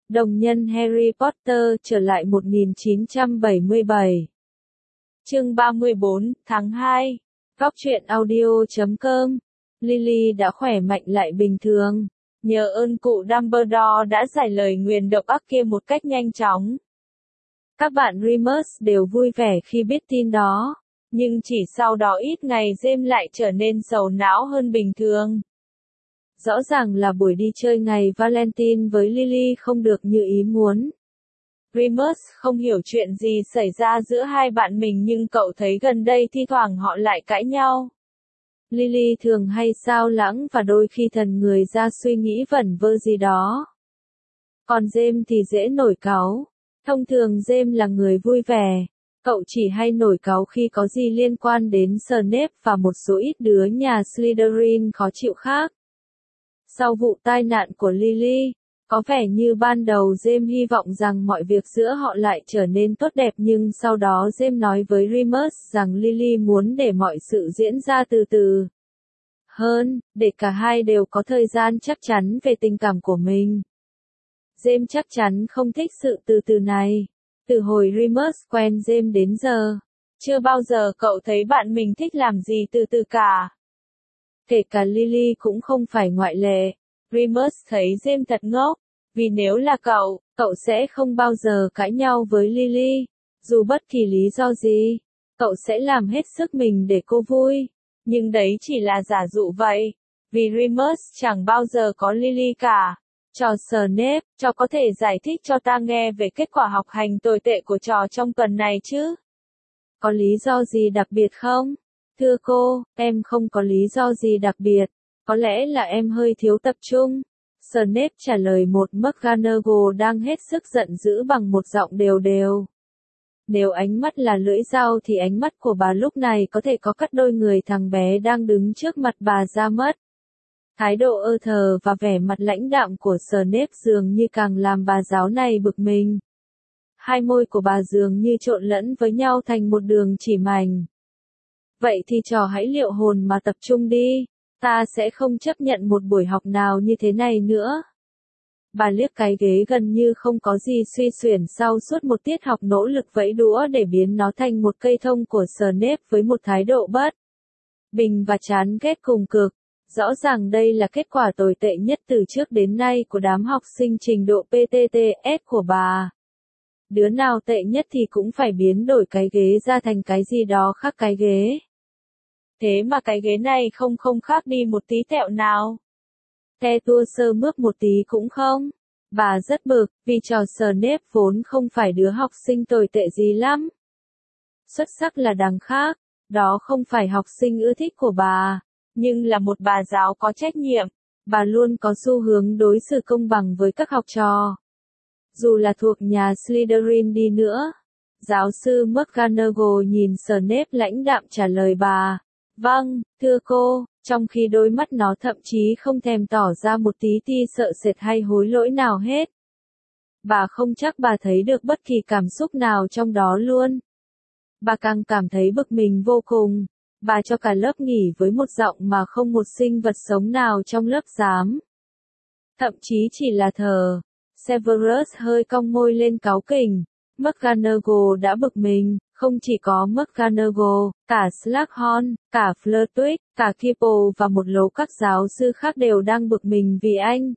Đồng nhân Harry Potter trở lại 1977. Chương 34, tháng 2. Góc truyện audio.com. Lily đã khỏe mạnh lại bình thường. Nhờ ơn cụ Dumbledore đã giải lời nguyền độc ác kia một cách nhanh chóng. Các bạn Remus đều vui vẻ khi biết tin đó. Nhưng chỉ sau đó ít ngày James lại trở nên sầu não hơn bình thường. Rõ ràng là buổi đi chơi ngày Valentine với Lily không được như ý muốn. Remus không hiểu chuyện gì xảy ra giữa hai bạn mình nhưng cậu thấy gần đây thi thoảng họ lại cãi nhau. Lily thường hay xao lãng và đôi khi thần người ra suy nghĩ vẩn vơ gì đó. Còn James thì dễ nổi cáu. Thông thường James là người vui vẻ. Cậu chỉ hay nổi cáu khi có gì liên quan đến Snape và một số ít đứa nhà Slytherin khó chịu khác. Sau vụ tai nạn của Lily, có vẻ như ban đầu James hy vọng rằng mọi việc giữa họ lại trở nên tốt đẹp nhưng sau đó James nói với Remus rằng Lily muốn để mọi sự diễn ra từ từ hơn, để cả hai đều có thời gian chắc chắn về tình cảm của mình. James chắc chắn không thích sự từ từ này. Từ hồi Remus quen James đến giờ, chưa bao giờ cậu thấy bạn mình thích làm gì từ từ cả. Kể cả Lily cũng không phải ngoại lệ. Remus thấy James thật ngốc, vì nếu là cậu sẽ không bao giờ cãi nhau với Lily, dù bất kỳ lý do gì. Cậu sẽ làm hết sức mình để cô vui. Nhưng đấy chỉ là giả dụ vậy, vì Remus chẳng bao giờ có Lily cả. Trò Snape, trò có thể giải thích cho ta nghe về kết quả học hành tồi tệ của trò trong tuần này chứ? Có lý do gì đặc biệt không? Thưa cô, em không có lý do gì đặc biệt. Có lẽ là em hơi thiếu tập trung. Snape trả lời một McGonagall đang hết sức giận dữ bằng một giọng đều đều. Nếu ánh mắt là lưỡi dao thì ánh mắt của bà lúc này có thể có cắt đôi người thằng bé đang đứng trước mặt bà ra mất. Thái độ ơ thờ và vẻ mặt lãnh đạm của Snape dường như càng làm bà giáo này bực mình. Hai môi của bà dường như trộn lẫn với nhau thành một đường chỉ mảnh. Vậy thì trò hãy liệu hồn mà tập trung đi. Ta sẽ không chấp nhận một buổi học nào như thế này nữa. Bà liếc cái ghế gần như không có gì suy xuyển sau suốt một tiết học nỗ lực vẫy đũa để biến nó thành một cây thông của Snape với một thái độ bất bình và chán ghét cùng cực. Rõ ràng đây là kết quả tồi tệ nhất từ trước đến nay của đám học sinh trình độ PTTS của bà. Đứa nào tệ nhất thì cũng phải biến đổi cái ghế ra thành cái gì đó khác cái ghế. Thế mà cái ghế này không khác đi một tí tẹo nào. Te tua sơ mướp một tí cũng không. Bà rất bực, vì trò Snape vốn không phải đứa học sinh tồi tệ gì lắm. Xuất sắc là đằng khác, đó không phải học sinh ưa thích của bà, nhưng là một bà giáo có trách nhiệm. Bà luôn có xu hướng đối xử công bằng với các học trò. Dù là thuộc nhà Slytherin đi nữa. Giáo sư McGonagall nhìn Snape lãnh đạm trả lời bà. Vâng, thưa cô, trong khi đôi mắt nó thậm chí không thèm tỏ ra một tí ti sợ sệt hay hối lỗi nào hết. Bà không chắc bà thấy được bất kỳ cảm xúc nào trong đó luôn. Bà càng cảm thấy bực mình vô cùng. Bà cho cả lớp nghỉ với một giọng mà không một sinh vật sống nào trong lớp dám. Thậm chí chỉ là thờ. Severus hơi cong môi lên cáu kỉnh. McGonagall đã bực mình. Không chỉ có McGonagall, cả Slughorn, cả Flitwick, cả Keeple và một lố các giáo sư khác đều đang bực mình vì anh.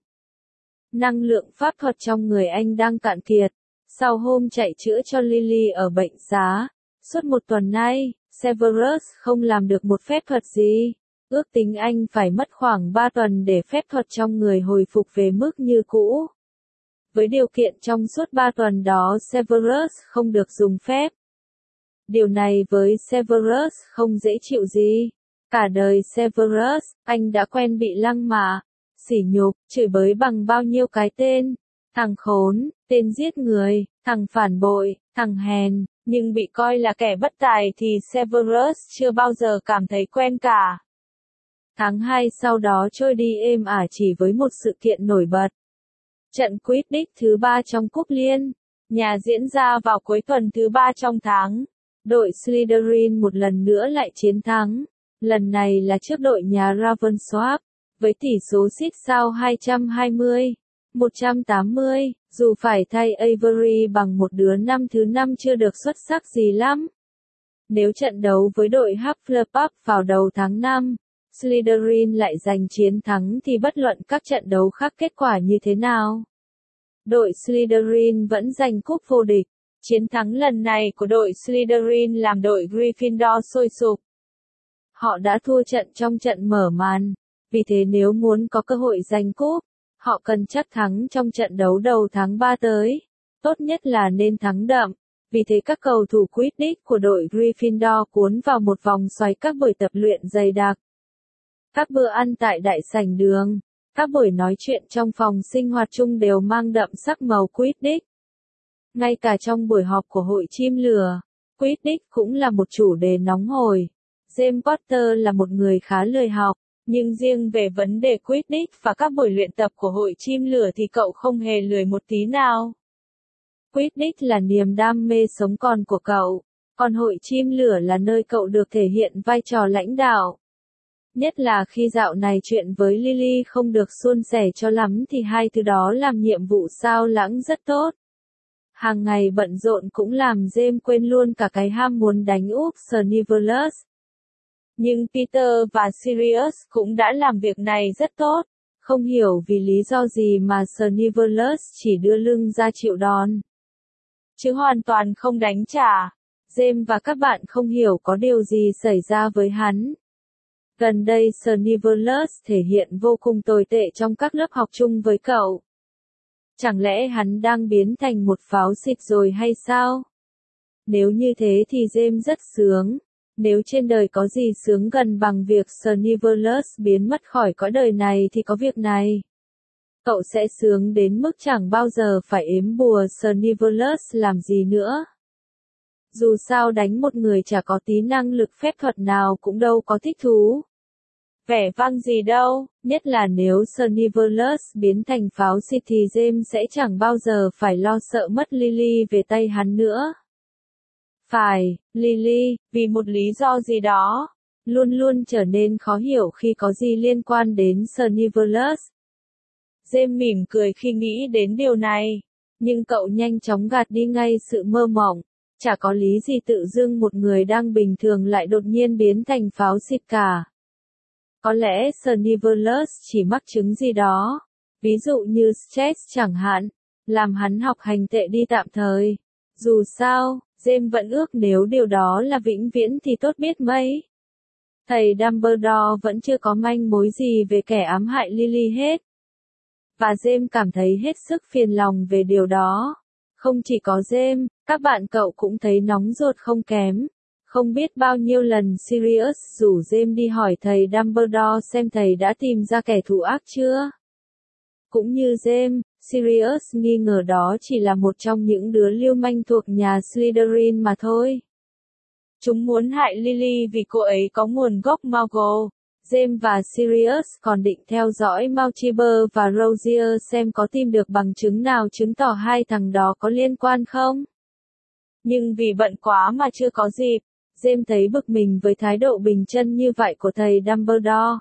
Năng lượng pháp thuật trong người anh đang cạn kiệt. Sau hôm chạy chữa cho Lily ở bệnh xá, suốt một tuần nay, Severus không làm được một phép thuật gì. Ước tính anh phải mất khoảng 3 tuần để phép thuật trong người hồi phục về mức như cũ. Với điều kiện trong suốt 3 tuần đó Severus không được dùng phép. Điều này với Severus không dễ chịu gì. Cả đời Severus, anh đã quen bị lăng mạ, sỉ nhục, chửi bới bằng bao nhiêu cái tên. Thằng khốn, tên giết người, thằng phản bội, thằng hèn, nhưng bị coi là kẻ bất tài thì Severus chưa bao giờ cảm thấy quen cả. Tháng 2 sau đó trôi đi êm ả chỉ với một sự kiện nổi bật. Trận Quidditch thứ 3 trong Cúp Liên, nhà diễn ra vào cuối tuần thứ 3 trong tháng. Đội Slytherin một lần nữa lại chiến thắng, lần này là trước đội nhà Ravencroft, với tỷ số xít sao 220. 180, dù phải thay Avery bằng một đứa năm thứ năm chưa được xuất sắc gì lắm. Nếu trận đấu với đội Hufflepuff vào đầu tháng 5, Slytherin lại giành chiến thắng thì bất luận các trận đấu khác kết quả như thế nào, đội Slytherin vẫn giành cúp vô địch. Chiến thắng lần này của đội Slytherin làm đội Gryffindor sôi sục. Họ đã thua trận trong trận mở màn, vì thế nếu muốn có cơ hội giành cúp, họ cần chắc thắng trong trận đấu đầu tháng 3 tới. Tốt nhất là nên thắng đậm, vì thế các cầu thủ Quidditch của đội Gryffindor cuốn vào một vòng xoáy các buổi tập luyện dày đặc. Các bữa ăn tại đại sảnh đường, các buổi nói chuyện trong phòng sinh hoạt chung đều mang đậm sắc màu Quidditch. Ngay cả trong buổi họp của hội chim lửa, Quidditch cũng là một chủ đề nóng hổi. James Potter là một người khá lười học, nhưng riêng về vấn đề Quidditch và các buổi luyện tập của hội chim lửa thì cậu không hề lười một tí nào. Quidditch là niềm đam mê sống còn của cậu, còn hội chim lửa là nơi cậu được thể hiện vai trò lãnh đạo. Nhất là khi dạo này chuyện với Lily không được suôn sẻ cho lắm thì hai thứ đó làm nhiệm vụ sao lãng rất tốt. Hàng ngày bận rộn cũng làm James quên luôn cả cái ham muốn đánh úp Snivelus. Nhưng Peter và Sirius cũng đã làm việc này rất tốt, không hiểu vì lý do gì mà Snivelus chỉ đưa lưng ra chịu đòn, chứ hoàn toàn không đánh trả. James và các bạn không hiểu có điều gì xảy ra với hắn. Gần đây Snivelus thể hiện vô cùng tồi tệ trong các lớp học chung với cậu. Chẳng lẽ hắn đang biến thành một pháo xịt rồi hay sao? Nếu như thế thì James rất sướng. Nếu trên đời có gì sướng gần bằng việc Snivelus biến mất khỏi cõi đời này thì có việc này. Cậu sẽ sướng đến mức chẳng bao giờ phải ếm bùa Snivelus làm gì nữa. Dù sao đánh một người chả có tí năng lực phép thuật nào cũng đâu có thích thú. Vẻ vang gì đâu, nhất là nếu Snivelus biến thành pháo xịt thì James sẽ chẳng bao giờ phải lo sợ mất Lily về tay hắn nữa. Phải, Lily, vì một lý do gì đó, luôn luôn trở nên khó hiểu khi có gì liên quan đến Snivelus. James mỉm cười khi nghĩ đến điều này, nhưng cậu nhanh chóng gạt đi ngay sự mơ mộng. Chả có lý gì tự dưng một người đang bình thường lại đột nhiên biến thành pháo xịt cả. Có lẽ Snivelus chỉ mắc chứng gì đó, ví dụ như stress chẳng hạn, làm hắn học hành tệ đi tạm thời. Dù sao, James vẫn ước nếu điều đó là vĩnh viễn thì tốt biết mấy. Thầy Dumbledore vẫn chưa có manh mối gì về kẻ ám hại Lily hết. Và James cảm thấy hết sức phiền lòng về điều đó. Không chỉ có James, các bạn cậu cũng thấy nóng ruột không kém. Không biết bao nhiêu lần Sirius rủ James đi hỏi thầy Dumbledore xem thầy đã tìm ra kẻ thù ác chưa. Cũng như James, Sirius nghi ngờ đó chỉ là một trong những đứa lưu manh thuộc nhà Slytherin mà thôi. Chúng muốn hại Lily vì cô ấy có nguồn gốc Muggle. James và Sirius còn định theo dõi Malchiber và Rozier xem có tìm được bằng chứng nào chứng tỏ hai thằng đó có liên quan không. Nhưng vì bận quá mà chưa có dịp, James thấy bực mình với thái độ bình chân như vậy của thầy Dumbledore.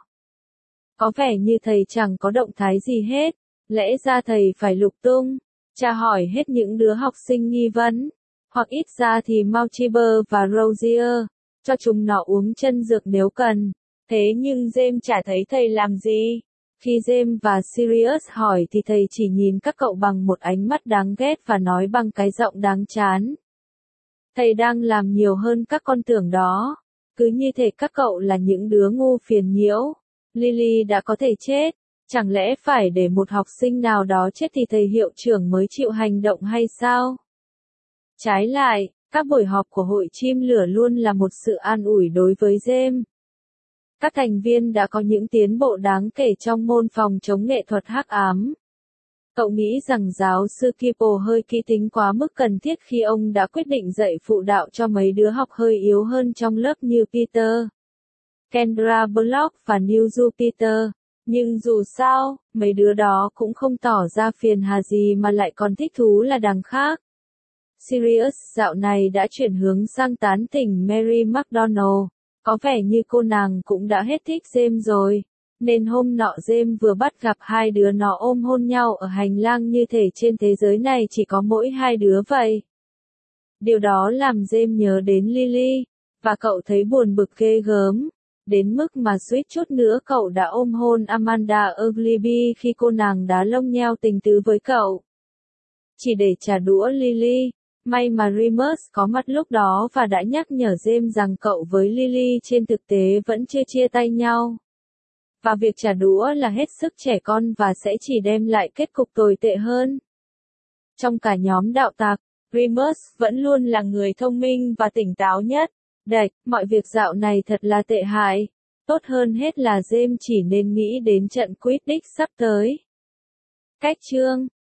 Có vẻ như thầy chẳng có động thái gì hết, lẽ ra thầy phải lục tung, tra hỏi hết những đứa học sinh nghi vấn, hoặc ít ra thì Malchiber và Rozier, cho chúng nó uống chân dược nếu cần. Thế nhưng James chả thấy thầy làm gì. Khi James và Sirius hỏi thì thầy chỉ nhìn các cậu bằng một ánh mắt đáng ghét và nói bằng cái giọng đáng chán. Thầy đang làm nhiều hơn các con tưởng đó. Cứ như thể các cậu là những đứa ngu phiền nhiễu. Lily đã có thể chết. Chẳng lẽ phải để một học sinh nào đó chết thì thầy hiệu trưởng mới chịu hành động hay sao? Trái lại, các buổi họp của hội chim lửa luôn là một sự an ủi đối với James. Các thành viên đã có những tiến bộ đáng kể trong môn phòng chống nghệ thuật hắc ám. Cậu nghĩ rằng giáo sư Kipo hơi kỹ tính quá mức cần thiết khi ông đã quyết định dạy phụ đạo cho mấy đứa học hơi yếu hơn trong lớp như Peter, Kendra Bullock và New Jupiter. Nhưng dù sao, mấy đứa đó cũng không tỏ ra phiền hà gì mà lại còn thích thú là đằng khác. Sirius dạo này đã chuyển hướng sang tán tỉnh Mary McDonald. Có vẻ như cô nàng cũng đã hết thích James rồi. Nên hôm nọ James vừa bắt gặp hai đứa nó ôm hôn nhau ở hành lang như thể trên thế giới này chỉ có mỗi hai đứa vậy. Điều đó làm James nhớ đến Lily, và cậu thấy buồn bực ghê gớm, đến mức mà suýt chút nữa cậu đã ôm hôn Amanda Ogleby khi cô nàng đá lông nheo tình tứ với cậu. Chỉ để trả đũa Lily, may mà Remus có mặt lúc đó và đã nhắc nhở James rằng cậu với Lily trên thực tế vẫn chưa chia tay nhau. Và việc trả đũa là hết sức trẻ con và sẽ chỉ đem lại kết cục tồi tệ hơn. Trong cả nhóm đạo tặc, Remus vẫn luôn là người thông minh và tỉnh táo nhất. Đạch, mọi việc dạo này thật là tệ hại. Tốt hơn hết là James chỉ nên nghĩ đến trận Quidditch sắp tới. Cách chương